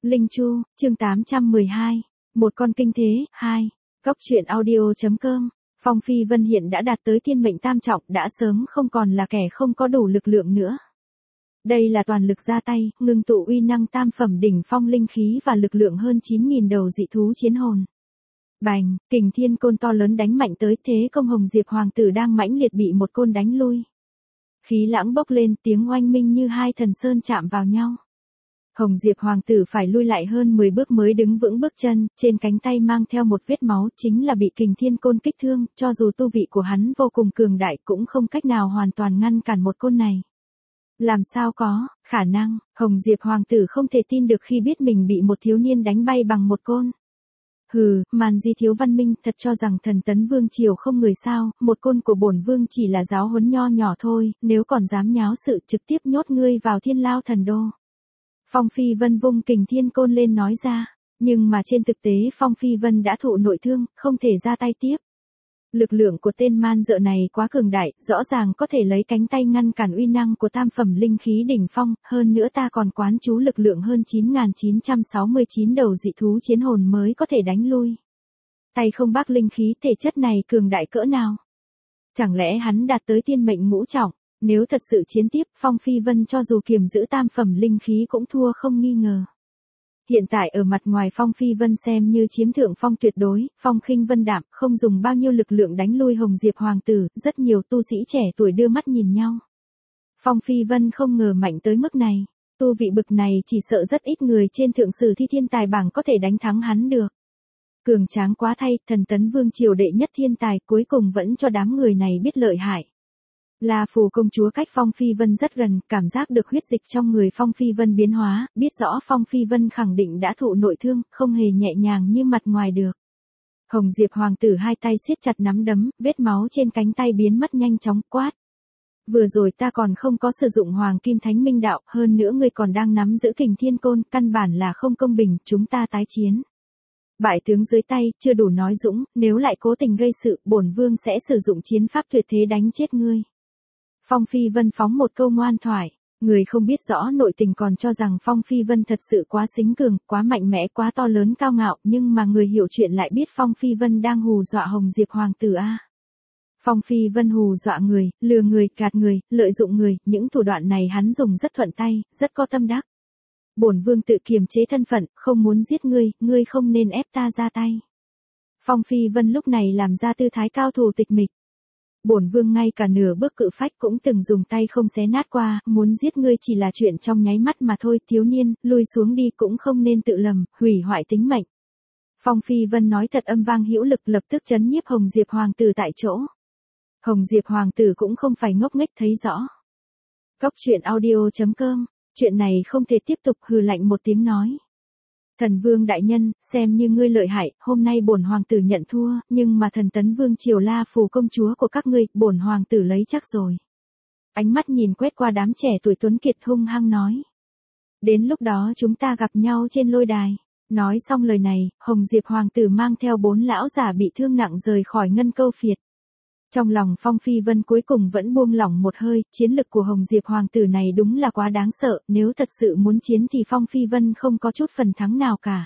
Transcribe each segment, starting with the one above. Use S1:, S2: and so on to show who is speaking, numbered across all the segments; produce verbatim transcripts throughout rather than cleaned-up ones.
S1: Linh Chu, chương tám trăm mười hai. Một con kinh thế, hai. Góc truyện audio.com. Phong Phi Vân hiện đã đạt tới thiên mệnh tam trọng, đã sớm không còn là kẻ không có đủ lực lượng nữa. Đây là toàn lực ra tay, ngưng tụ uy năng tam phẩm đỉnh phong linh khí và lực lượng hơn chín nghìn đầu dị thú chiến hồn. Bành, kình thiên côn to lớn đánh mạnh tới, thế công Hồng Diệp Hoàng tử đang mãnh liệt bị một côn đánh lui. Khí lãng bốc lên, tiếng oanh minh như hai thần sơn chạm vào nhau. Hồng Diệp Hoàng tử phải lui lại hơn mười bước mới đứng vững bước chân, trên cánh tay mang theo một vết máu, chính là bị kình thiên côn kích thương, cho dù tu vị của hắn vô cùng cường đại cũng không cách nào hoàn toàn ngăn cản một côn này. Làm sao có, khả năng, Hồng Diệp Hoàng tử không thể tin được khi biết mình bị một thiếu niên đánh bay bằng một côn. Hừ, màn di thiếu văn minh, thật cho rằng thần tấn vương triều không người sao, một côn của bổn vương chỉ là giáo huấn nho nhỏ thôi, nếu còn dám nháo sự trực tiếp nhốt ngươi vào thiên lao thần đô. Phong Phi Vân vung kình thiên côn lên nói ra, nhưng mà trên thực tế Phong Phi Vân đã thụ nội thương, không thể ra tay tiếp. Lực lượng của tên man dợ này quá cường đại, rõ ràng có thể lấy cánh tay ngăn cản uy năng của tam phẩm linh khí đỉnh phong, hơn nữa ta còn quán chú lực lượng hơn chín nghìn chín trăm sáu mươi chín đầu dị thú chiến hồn mới có thể đánh lui. Tay không bác linh khí thể chất này cường đại cỡ nào? Chẳng lẽ hắn đạt tới thiên mệnh ngũ trọng? Nếu thật sự chiến tiếp, Phong Phi Vân cho dù kiềm giữ tam phẩm linh khí cũng thua không nghi ngờ. Hiện tại ở mặt ngoài Phong Phi Vân xem như chiếm thượng phong tuyệt đối, phong khinh vân đạm, không dùng bao nhiêu lực lượng đánh lui Hồng Diệp Hoàng tử, rất nhiều tu sĩ trẻ tuổi đưa mắt nhìn nhau. Phong Phi Vân không ngờ mạnh tới mức này, tu vị bực này chỉ sợ rất ít người trên thượng sử thi thiên tài bảng có thể đánh thắng hắn được. Cường tráng quá thay, thần tấn vương triều đệ nhất thiên tài cuối cùng vẫn cho đám người này biết lợi hại. La Phù công chúa cách Phong Phi Vân rất gần, cảm giác được huyết dịch trong người Phong Phi Vân biến hóa, biết rõ Phong Phi Vân khẳng định đã thụ nội thương, không hề nhẹ nhàng như mặt ngoài được. Hồng Diệp Hoàng tử hai tay siết chặt nắm đấm, vết máu trên cánh tay biến mất nhanh chóng, quát. Vừa rồi ta còn không có sử dụng Hoàng Kim Thánh Minh Đạo, hơn nữa ngươi còn đang nắm giữ kình thiên côn, căn bản là không công bình, chúng ta tái chiến. Bại tướng dưới tay, chưa đủ nói dũng, nếu lại cố tình gây sự, bổn vương sẽ sử dụng chiến pháp tuyệt thế đánh chết ngươi. Phong Phi Vân phóng một câu ngoan thoại, người không biết rõ nội tình còn cho rằng Phong Phi Vân thật sự quá xính cường, quá mạnh mẽ, quá to lớn cao ngạo, nhưng mà người hiểu chuyện lại biết Phong Phi Vân đang hù dọa Hồng Diệp Hoàng tử a. Phong Phi Vân hù dọa người, lừa người, gạt người, lợi dụng người, những thủ đoạn này hắn dùng rất thuận tay, rất có tâm đắc. Bổn vương tự kiềm chế thân phận, không muốn giết ngươi, ngươi không nên ép ta ra tay. Phong Phi Vân lúc này làm ra tư thái cao thủ tịch mịch. Bổn vương ngay cả nửa bước cự phách cũng từng dùng tay không xé nát qua, muốn giết ngươi chỉ là chuyện trong nháy mắt mà thôi, thiếu niên, lui xuống đi cũng không nên tự lầm, hủy hoại tính mệnh. Phong Phi Vân nói thật âm vang hữu lực, lập tức trấn nhiếp Hồng Diệp Hoàng tử tại chỗ. Hồng Diệp Hoàng tử cũng không phải ngốc nghếch, thấy rõ. Góc truyện audio.com, chuyện này không thể tiếp tục, hừ lạnh một tiếng nói. Thần vương đại nhân, xem như ngươi lợi hại, hôm nay bổn hoàng tử nhận thua, nhưng mà thần tấn vương triều La Phù công chúa của các ngươi, bổn hoàng tử lấy chắc rồi. Ánh mắt nhìn quét qua đám trẻ tuổi tuấn kiệt hung hăng nói. Đến lúc đó chúng ta gặp nhau trên lôi đài. Nói xong lời này, Hồng Diệp Hoàng tử mang theo bốn lão giả bị thương nặng rời khỏi ngân câu phiệt. Trong lòng Phong Phi Vân cuối cùng vẫn buông lỏng một hơi, chiến lực của Hồng Diệp Hoàng tử này đúng là quá đáng sợ, nếu thật sự muốn chiến thì Phong Phi Vân không có chút phần thắng nào cả.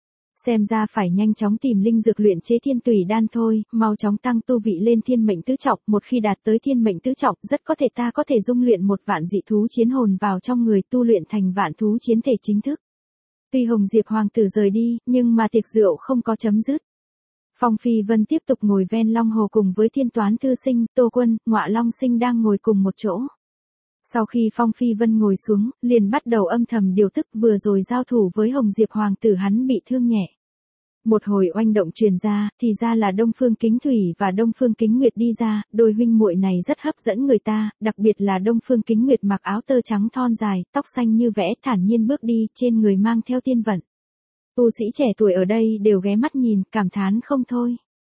S1: Xem ra phải nhanh chóng tìm linh dược luyện chế thiên tùy đan thôi, mau chóng tăng tu vị lên thiên mệnh tứ trọng, một khi đạt tới thiên mệnh tứ trọng, rất có thể ta có thể dung luyện một vạn dị thú chiến hồn vào trong người, tu luyện thành vạn thú chiến thể chính thức. Tuy Hồng Diệp Hoàng tử rời đi, nhưng mà tiệc rượu không có chấm dứt. Phong Phi Vân tiếp tục ngồi ven Long Hồ cùng với Thiên Toán Thư Sinh, Tô Quân, Ngọa Long Sinh đang ngồi cùng một chỗ. Sau khi Phong Phi Vân ngồi xuống, liền bắt đầu âm thầm điều tức, vừa rồi giao thủ với Hồng Diệp Hoàng tử hắn bị thương nhẹ. Một hồi oanh động truyền ra, thì ra là Đông Phương Kính Thủy và Đông Phương Kính Nguyệt đi ra, đôi huynh muội này rất hấp dẫn người ta, đặc biệt là Đông Phương Kính Nguyệt mặc áo tơ trắng thon dài, tóc xanh như vẽ, thản nhiên bước đi, trên người mang theo tiên vận. Tu sĩ trẻ tuổi ở đây đều ghé mắt nhìn, cảm thán không thôi.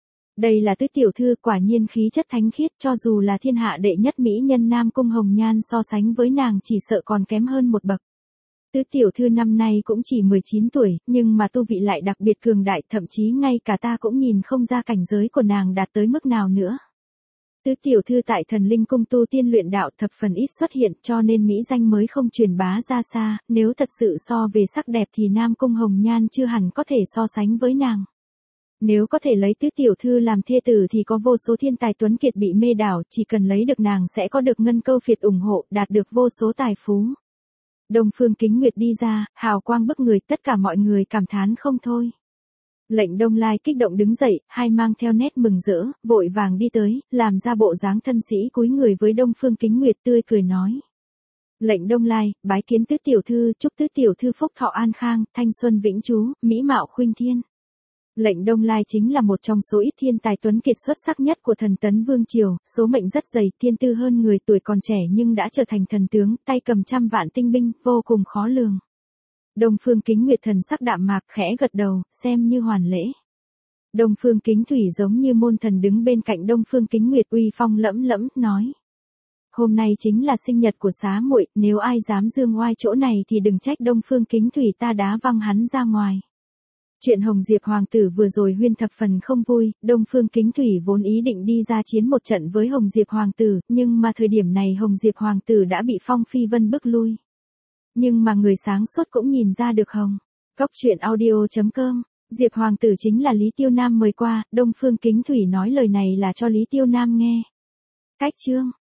S1: Đây là Tứ tiểu thư, quả nhiên khí chất thánh khiết, cho dù là thiên hạ đệ nhất mỹ nhân Nam Cung Hồng Nhan so sánh với nàng chỉ sợ còn kém hơn một bậc. Tứ tiểu thư năm nay cũng chỉ mười chín tuổi, nhưng mà tu vị lại đặc biệt cường đại, thậm chí ngay cả ta cũng nhìn không ra cảnh giới của nàng đạt tới mức nào nữa. Tứ tiểu thư tại Thần Linh cung tu tiên luyện đạo thập phần ít xuất hiện, cho nên mỹ danh mới không truyền bá ra xa, nếu thật sự so về sắc đẹp thì Nam Cung Hồng Nhan chưa hẳn có thể so sánh với nàng. Nếu có thể lấy tứ tiểu thư làm thê tử thì có vô số thiên tài tuấn kiệt bị mê đảo, chỉ cần lấy được nàng sẽ có được ngân câu phiệt ủng hộ, đạt được vô số tài phú. Đông Phương Kính Nguyệt đi ra, hào quang bức người, tất cả mọi người cảm thán không thôi. Lệnh Đông Lai kích động đứng dậy, hai mang theo nét mừng rỡ, vội vàng đi tới, làm ra bộ dáng thân sĩ cúi người với Đông Phương Kính Nguyệt tươi cười nói. Lệnh Đông Lai, bái kiến tứ tiểu thư, chúc tứ tiểu thư phúc thọ an khang, thanh xuân vĩnh trú, mỹ mạo khuynh thiên. Lệnh Đông Lai chính là một trong số ít thiên tài tuấn kiệt xuất sắc nhất của thần tấn vương triều, số mệnh rất dày, thiên tư hơn người, tuổi còn trẻ nhưng đã trở thành thần tướng, tay cầm trăm vạn tinh binh, vô cùng khó lường. Đông Phương Kính Nguyệt thần sắc đạm mạc khẽ gật đầu, xem như hoàn lễ. Đông Phương Kính Thủy giống như môn thần đứng bên cạnh Đông Phương Kính Nguyệt uy phong lẫm lẫm, nói. Hôm nay chính là sinh nhật của xá muội, nếu ai dám dương oai chỗ này thì đừng trách Đông Phương Kính Thủy ta đá văng hắn ra ngoài. Chuyện Hồng Diệp Hoàng tử vừa rồi huyên thập phần không vui, Đông Phương Kính Thủy vốn ý định đi ra chiến một trận với Hồng Diệp Hoàng tử, nhưng mà thời điểm này Hồng Diệp Hoàng tử đã bị Phong Phi Vân bức lui. Nhưng mà người sáng suốt cũng nhìn ra được Hồng. Cốc truyện audio chấm com, Diệp Hoàng tử chính là Lý Tiêu Nam mời qua, Đông Phương Kính Thủy nói lời này là cho Lý Tiêu Nam nghe. Cách chương